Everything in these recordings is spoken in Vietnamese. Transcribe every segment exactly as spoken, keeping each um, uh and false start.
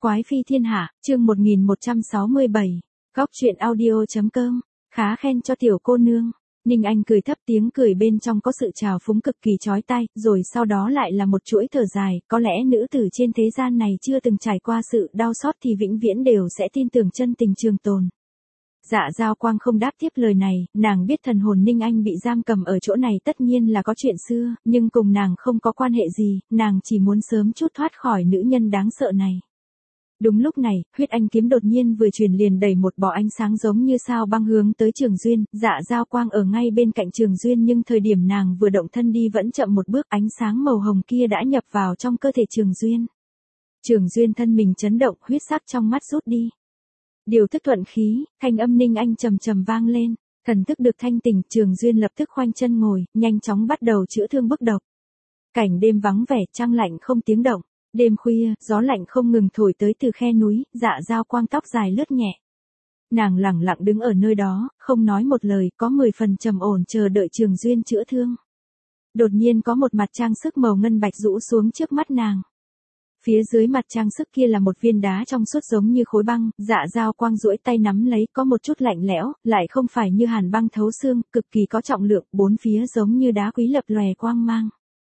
Quái phi thiên hạ, chương một nghìn một trăm sáu mươi bảy, góc truyện audio.com, khá khen cho tiểu cô nương. Ninh Anh cười thấp, tiếng cười bên trong có sự trào phúng cực kỳ chói tai, rồi sau đó lại là một chuỗi thở dài, có lẽ nữ tử trên thế gian này chưa từng trải qua sự đau xót thì vĩnh viễn đều sẽ tin tưởng chân tình trường tồn. Dạ Giao Quang không đáp tiếp lời này, nàng biết thần hồn Ninh Anh bị giam cầm ở chỗ này tất nhiên là có chuyện xưa, nhưng cùng nàng không có quan hệ gì, nàng chỉ muốn sớm chút thoát khỏi nữ nhân đáng sợ này. Đúng lúc này, huyết anh kiếm đột nhiên vừa truyền liền đẩy một bó ánh sáng giống như sao băng hướng tới Trường Duyên, Dạ Giao Quang ở ngay bên cạnh Trường Duyên nhưng thời điểm nàng vừa động thân đi vẫn chậm một bước, ánh sáng màu hồng kia đã nhập vào trong cơ thể Trường Duyên. Trường Duyên thân mình chấn động, huyết sắc trong mắt rút đi. Điều thức thuận khí, thanh âm Ninh Anh trầm trầm vang lên, thần thức được thanh tỉnh, Trường Duyên lập tức khoanh chân ngồi, nhanh chóng bắt đầu chữa thương bức độc. Cảnh đêm vắng vẻ, trăng lạnh không tiếng động. Đêm khuya, gió lạnh không ngừng thổi tới từ khe núi, Dạ Giao Quang tóc dài lướt nhẹ. Nàng lẳng lặng đứng ở nơi đó, không nói một lời, có mười phần trầm ổn chờ đợi Trường Duyên chữa thương. Đột nhiên có một mặt trang sức màu ngân bạch rũ xuống trước mắt nàng. Phía dưới mặt trang sức kia là một viên đá trong suốt giống như khối băng, Dạ Giao Quang duỗi tay nắm lấy, có một chút lạnh lẽo, lại không phải như hàn băng thấu xương, cực kỳ có trọng lượng, bốn phía giống như đá quý lập lòe quang mang.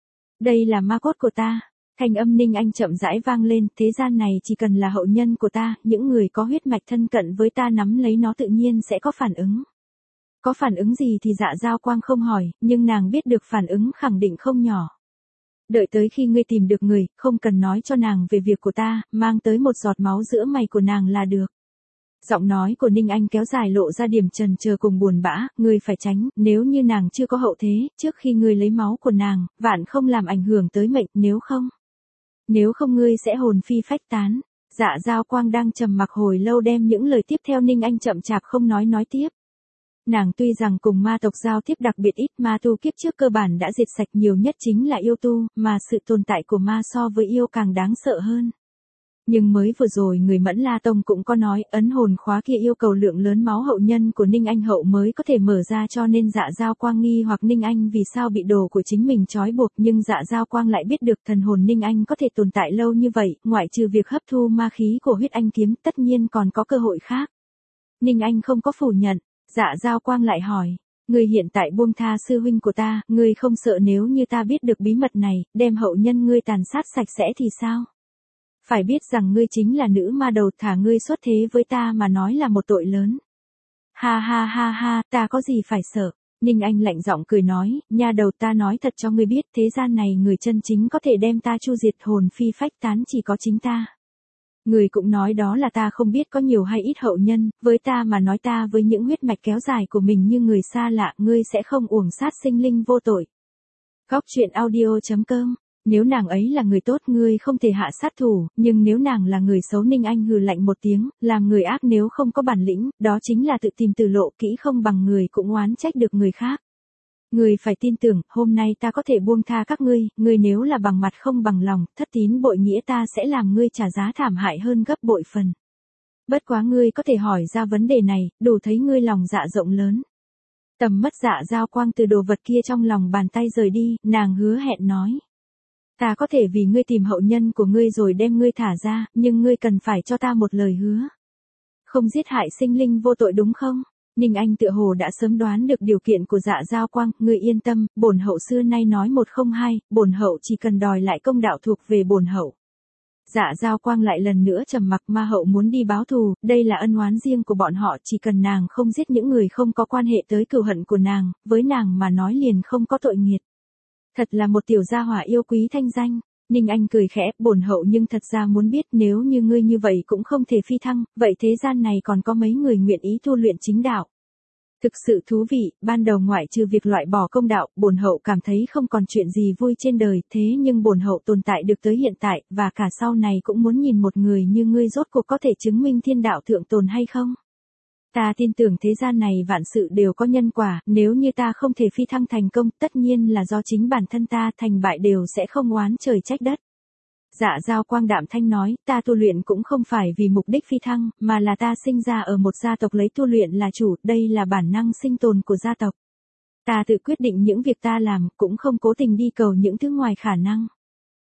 Đây là ma cốt của ta. Thanh âm Ninh Anh chậm rãi vang lên, thế gian này chỉ cần là hậu nhân của ta, những người có huyết mạch thân cận với ta nắm lấy nó tự nhiên sẽ có phản ứng. Có phản ứng gì thì Dạ Giao Quang không hỏi, nhưng nàng biết được phản ứng khẳng định không nhỏ. Đợi tới khi ngươi tìm được người, không cần nói cho nàng về việc của ta, mang tới một giọt máu giữa mày của nàng là được. Giọng nói của Ninh Anh kéo dài lộ ra điểm trần chờ cùng buồn bã, ngươi phải tránh, nếu như nàng chưa có hậu thế, trước khi ngươi lấy máu của nàng, vạn không làm ảnh hưởng tới mệnh, nếu không. Nếu không ngươi sẽ hồn phi phách tán. Dạ Giao Quang đang trầm mặc hồi lâu đem những lời tiếp theo Ninh Anh chậm chạp không nói nói tiếp. Nàng tuy rằng cùng ma tộc giao tiếp đặc biệt ít, ma tu kiếp trước cơ bản đã diệt sạch, nhiều nhất chính là yêu tu, mà sự tồn tại của ma so với yêu càng đáng sợ hơn. Nhưng mới vừa rồi người Mẫn La Tông cũng có nói, ấn hồn khóa kia yêu cầu lượng lớn máu hậu nhân của Ninh Anh hậu mới có thể mở ra, cho nên Dạ Giao Quang nghi hoặc Ninh Anh vì sao bị đồ của chính mình trói buộc, nhưng Dạ Giao Quang lại biết được thần hồn Ninh Anh có thể tồn tại lâu như vậy, ngoại trừ việc hấp thu ma khí của huyết anh kiếm, tất nhiên còn có cơ hội khác. Ninh Anh không có phủ nhận, Dạ Giao Quang lại hỏi, ngươi hiện tại buông tha sư huynh của ta, ngươi không sợ nếu như ta biết được bí mật này, đem hậu nhân ngươi tàn sát sạch sẽ thì sao? Phải biết rằng ngươi chính là nữ ma đầu, thả ngươi xuất thế với ta mà nói là một tội lớn. Ha ha ha ha, ta có gì phải sợ. Ninh Anh lạnh giọng cười nói, nha đầu, ta nói thật cho ngươi biết, thế gian này người chân chính có thể đem ta chu diệt hồn phi phách tán chỉ có chính ta. Người cũng nói đó là ta không biết có nhiều hay ít hậu nhân, với ta mà nói, ta với những huyết mạch kéo dài của mình như người xa lạ, ngươi sẽ không uổng sát sinh linh vô tội. Góc truyện audio.com. Nếu nàng ấy là người tốt ngươi không thể hạ sát thủ, nhưng nếu nàng là người xấu, Ninh Anh hừ lạnh một tiếng, làm người ác nếu không có bản lĩnh, đó chính là tự tìm tử lộ, kỹ không bằng người cũng oán trách được người khác. Ngươi phải tin tưởng, hôm nay ta có thể buông tha các ngươi, ngươi nếu là bằng mặt không bằng lòng, thất tín bội nghĩa, ta sẽ làm ngươi trả giá thảm hại hơn gấp bội phần. Bất quá ngươi có thể hỏi ra vấn đề này, đủ thấy ngươi lòng dạ rộng lớn. Tầm mắt Dạ Giao Quang từ đồ vật kia trong lòng bàn tay rời đi, nàng hứa hẹn nói. Ta có thể vì ngươi tìm hậu nhân của ngươi rồi đem ngươi thả ra, nhưng ngươi cần phải cho ta một lời hứa. Không giết hại sinh linh vô tội đúng không? Ninh Anh tựa hồ đã sớm đoán được điều kiện của Dạ Giao Quang, ngươi yên tâm, bổn hậu xưa nay nói một không hai, bổn hậu chỉ cần đòi lại công đạo thuộc về bổn hậu. Dạ Giao Quang lại lần nữa trầm mặc, ma hậu muốn đi báo thù, đây là ân oán riêng của bọn họ, chỉ cần nàng không giết những người không có quan hệ tới cừu hận của nàng, với nàng mà nói liền không có tội nghiệt. Thật là một tiểu gia hỏa yêu quý thanh danh. Ninh Anh cười khẽ, bổn hậu nhưng thật ra muốn biết, nếu như ngươi như vậy cũng không thể phi thăng, vậy thế gian này còn có mấy người nguyện ý tu luyện chính đạo? Thực sự thú vị, ban đầu ngoại trừ việc loại bỏ công đạo, bổn hậu cảm thấy không còn chuyện gì vui trên đời, thế nhưng bổn hậu tồn tại được tới hiện tại, và cả sau này cũng muốn nhìn một người như ngươi rốt cuộc có thể chứng minh thiên đạo thượng tồn hay không? Ta tin tưởng thế gian này vạn sự đều có nhân quả, nếu như ta không thể phi thăng thành công, tất nhiên là do chính bản thân ta, thành bại đều sẽ không oán trời trách đất. Dạ Giao Quang đạm thanh nói, ta tu luyện cũng không phải vì mục đích phi thăng, mà là ta sinh ra ở một gia tộc lấy tu luyện là chủ, đây là bản năng sinh tồn của gia tộc. Ta tự quyết định những việc ta làm, cũng không cố tình đi cầu những thứ ngoài khả năng.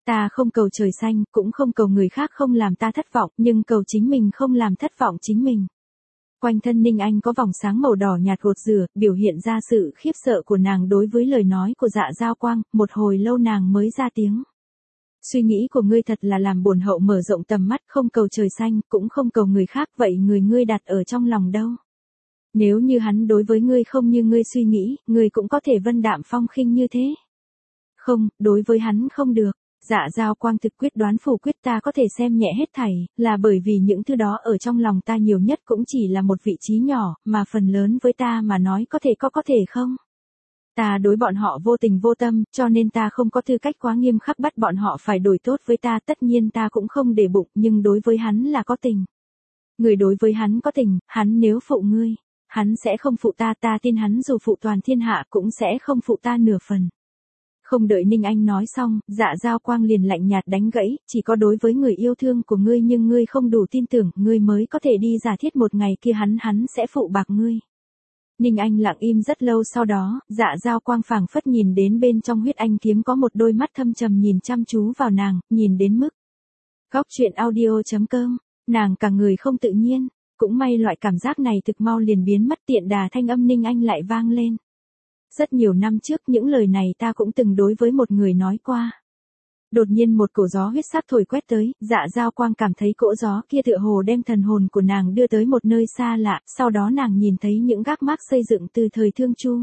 Ta không cầu trời xanh, cũng không cầu người khác không làm ta thất vọng, nhưng cầu chính mình không làm thất vọng chính mình. Quanh thân Ninh Anh có vòng sáng màu đỏ nhạt gột rửa, biểu hiện ra sự khiếp sợ của nàng đối với lời nói của Dạ Giao Quang, một hồi lâu nàng mới ra tiếng. Suy nghĩ của ngươi thật là làm bổn hậu mở rộng tầm mắt, không cầu trời xanh, cũng không cầu người khác, vậy người ngươi đặt ở trong lòng đâu? Nếu như hắn đối với ngươi không như ngươi suy nghĩ, ngươi cũng có thể vân đạm phong khinh như thế. Không, đối với hắn không được. Dạ Giao Quang thực quyết đoán phủ quyết, ta có thể xem nhẹ hết thảy, là bởi vì những thứ đó ở trong lòng ta nhiều nhất cũng chỉ là một vị trí nhỏ, mà phần lớn với ta mà nói có thể có có thể không. Ta đối bọn họ vô tình vô tâm, cho nên ta không có tư cách quá nghiêm khắc bắt bọn họ phải đổi tốt với ta, tất nhiên ta cũng không để bụng, nhưng đối với hắn là có tình. Người đối với hắn có tình, hắn nếu phụ ngươi, hắn sẽ không phụ ta, ta tin hắn dù phụ toàn thiên hạ cũng sẽ không phụ ta nửa phần. Không đợi Ninh Anh nói xong, Dạ Giao Quang liền lạnh nhạt đánh gãy, chỉ có đối với người yêu thương của ngươi nhưng ngươi không đủ tin tưởng, ngươi mới có thể đi giả thiết một ngày kia hắn hắn sẽ phụ bạc ngươi. Ninh Anh lặng im rất lâu, sau đó, Dạ Giao Quang phảng phất nhìn đến bên trong huyết anh kiếm có một đôi mắt thâm trầm nhìn chăm chú vào nàng, nhìn đến mức. Góc truyện audio chấm com, nàng cả người không tự nhiên, cũng may loại cảm giác này thực mau liền biến mất, tiện đà thanh âm Ninh Anh lại vang lên. Rất nhiều năm trước những lời này ta cũng từng đối với một người nói qua. Đột nhiên một cổ gió huyết sắc thổi quét tới, Dạ Giao Quang cảm thấy cỗ gió kia tựa hồ đem thần hồn của nàng đưa tới một nơi xa lạ, sau đó nàng nhìn thấy những gác mác xây dựng từ thời Thương Chu.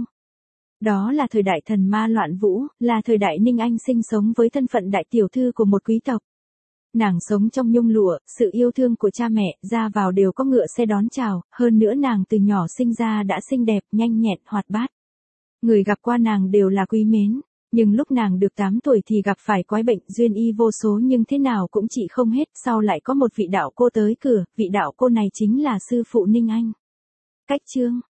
Đó là thời đại thần ma loạn vũ, là thời đại Ninh Anh sinh sống với thân phận đại tiểu thư của một quý tộc. Nàng sống trong nhung lụa, sự yêu thương của cha mẹ, ra vào đều có ngựa xe đón chào, hơn nữa nàng từ nhỏ sinh ra đã xinh đẹp, nhanh nhẹn, hoạt bát. Người gặp qua nàng đều là quý mến, nhưng lúc nàng được tám tuổi thì gặp phải quái bệnh, duyên y vô số nhưng thế nào cũng trị không hết, sau lại có một vị đạo cô tới cửa, vị đạo cô này chính là sư phụ Ninh Anh. Cách chương